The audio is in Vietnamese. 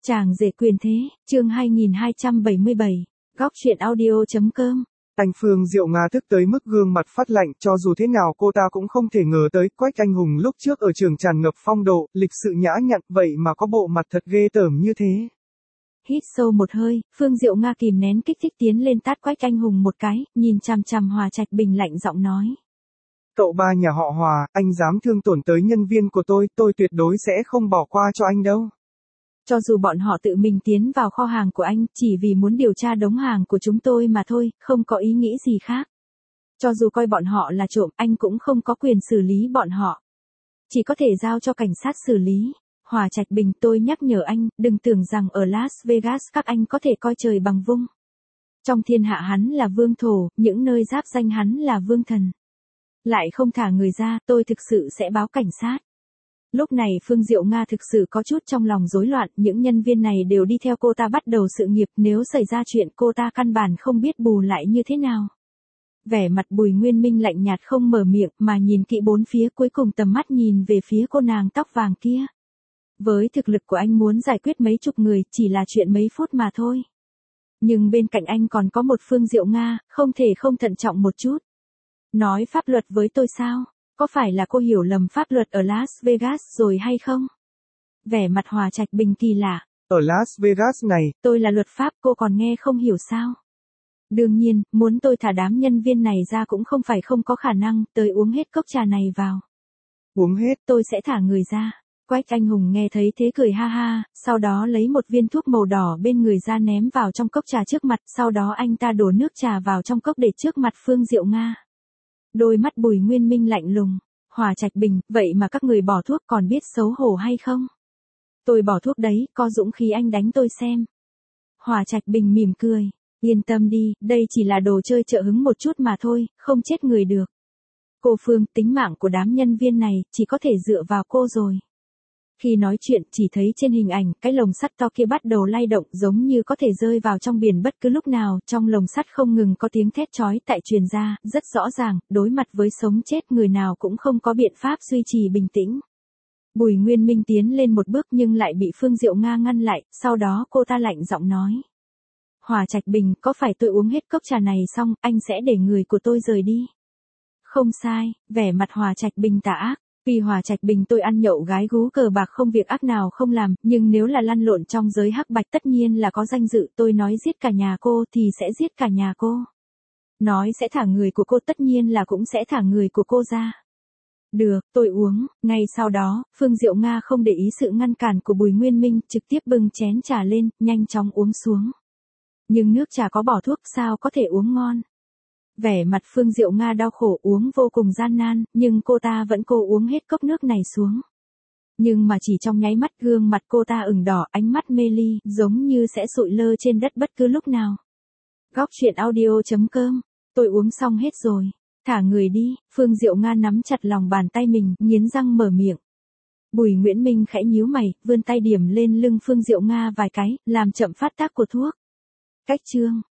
Chàng rể quyền thế, chương 2277, góc truyện audio.com. Anh Phương Diệu Nga tức tới mức gương mặt phát lạnh, cho dù thế nào cô ta cũng không thể ngờ tới Quách Anh Hùng lúc trước ở trường tràn ngập phong độ, lịch sự nhã nhặn, vậy mà có bộ mặt thật ghê tởm như thế. Hít sâu một hơi, Phương Diệu Nga kìm nén kích thích tiến lên tát Quách Anh Hùng một cái, nhìn chằm chằm Hòa Trạch Bình lạnh giọng nói. Cậu ba nhà họ Hòa, anh dám thương tổn tới nhân viên của tôi tuyệt đối sẽ không bỏ qua cho anh đâu. Cho dù bọn họ tự mình tiến vào kho hàng của anh, chỉ vì muốn điều tra đống hàng của chúng tôi mà thôi, không có ý nghĩ gì khác. Cho dù coi bọn họ là trộm, anh cũng không có quyền xử lý bọn họ. Chỉ có thể giao cho cảnh sát xử lý. Hòa Trạch Bình, tôi nhắc nhở anh, đừng tưởng rằng ở Las Vegas các anh có thể coi trời bằng vung. Trong thiên hạ hắn là vương thổ, những nơi giáp danh hắn là vương thần. Lại không thả người ra, tôi thực sự sẽ báo cảnh sát. Lúc này Phương Diệu Nga thực sự có chút trong lòng rối loạn, những nhân viên này đều đi theo cô ta bắt đầu sự nghiệp, nếu xảy ra chuyện cô ta căn bản không biết bù lại như thế nào. Vẻ mặt Bùi Nguyên Minh lạnh nhạt không mở miệng mà nhìn kỹ bốn phía, cuối cùng tầm mắt nhìn về phía cô nàng tóc vàng kia. Với thực lực của anh muốn giải quyết mấy chục người chỉ là chuyện mấy phút mà thôi. Nhưng bên cạnh anh còn có một Phương Diệu Nga, không thể không thận trọng một chút. Nói pháp luật với tôi sao? Có phải là cô hiểu lầm pháp luật ở Las Vegas rồi hay không? Vẻ mặt Hòa Trạch Bình kỳ lạ. Ở Las Vegas này, tôi là luật pháp, cô còn nghe không hiểu sao? Đương nhiên, muốn tôi thả đám nhân viên này ra cũng không phải không có khả năng, tới uống hết cốc trà này vào. Uống hết, tôi sẽ thả người ra. Quách Anh Hùng nghe thấy thế cười ha ha, sau đó lấy một viên thuốc màu đỏ bên người ra ném vào trong cốc trà trước mặt, sau đó anh ta đổ nước trà vào trong cốc để trước mặt Phương Diệu Nga. Đôi mắt Bùi Nguyên Minh lạnh lùng. Hòa Trạch Bình, vậy mà các người bỏ thuốc còn biết xấu hổ hay không? Tôi bỏ thuốc đấy, có dũng khí anh đánh tôi xem. Hòa Trạch Bình mỉm cười. Yên tâm đi, đây chỉ là đồ chơi trợ hứng một chút mà thôi, không chết người được. Cô Phương, tính mạng của đám nhân viên này, chỉ có thể dựa vào cô rồi. Khi nói chuyện, chỉ thấy trên hình ảnh, cái lồng sắt to kia bắt đầu lay động giống như có thể rơi vào trong biển bất cứ lúc nào, trong lồng sắt không ngừng có tiếng thét chói tai truyền ra, rất rõ ràng, đối mặt với sống chết người nào cũng không có biện pháp duy trì bình tĩnh. Bùi Nguyên Minh tiến lên một bước nhưng lại bị Phương Diệu Nga ngăn lại, sau đó cô ta lạnh giọng nói. Hòa Trạch Bình, có phải tôi uống hết cốc trà này xong, anh sẽ để người của tôi rời đi? Không sai, vẻ mặt Hòa Trạch Bình tà ác. Vì Hòa Trạch Bình tôi ăn nhậu gái gú cờ bạc không việc ác nào không làm, nhưng nếu là lăn lộn trong giới hắc bạch tất nhiên là có danh dự, tôi nói giết cả nhà cô thì sẽ giết cả nhà cô. Nói sẽ thả người của cô tất nhiên là cũng sẽ thả người của cô ra. Được, tôi uống. Ngay sau đó, Phương Diệu Nga không để ý sự ngăn cản của Bùi Nguyên Minh, trực tiếp bưng chén trà lên, nhanh chóng uống xuống. Nhưng nước trà có bỏ thuốc sao có thể uống ngon. Vẻ mặt Phương Diệu Nga đau khổ, uống vô cùng gian nan, nhưng cô ta vẫn cố uống hết cốc nước này xuống. Nhưng mà chỉ trong nháy mắt gương mặt cô ta ửng đỏ, ánh mắt mê ly, giống như sẽ sụi lơ trên đất bất cứ lúc nào. Góc truyện audio.com. Tôi uống xong hết rồi. Thả người đi. Phương Diệu Nga nắm chặt lòng bàn tay mình, nghiến răng mở miệng. Bùi Nguyễn Minh khẽ nhíu mày, vươn tay điểm lên lưng Phương Diệu Nga vài cái, làm chậm phát tác của thuốc. Cách chương.